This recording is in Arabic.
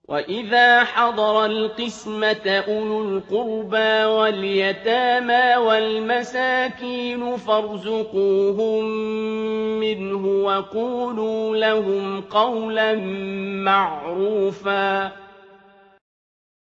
وَإِذَا حَضَرَ الْقِسْمَةَ أُولُو الْقُرْبَىٰ وَالْيَتَامَىٰ وَالْمَسَاكِينُ فَارْزُقُوهُم مِّنْهُ وَقُولُوا لَهُمْ قَوْلًا مَّعْرُوفًا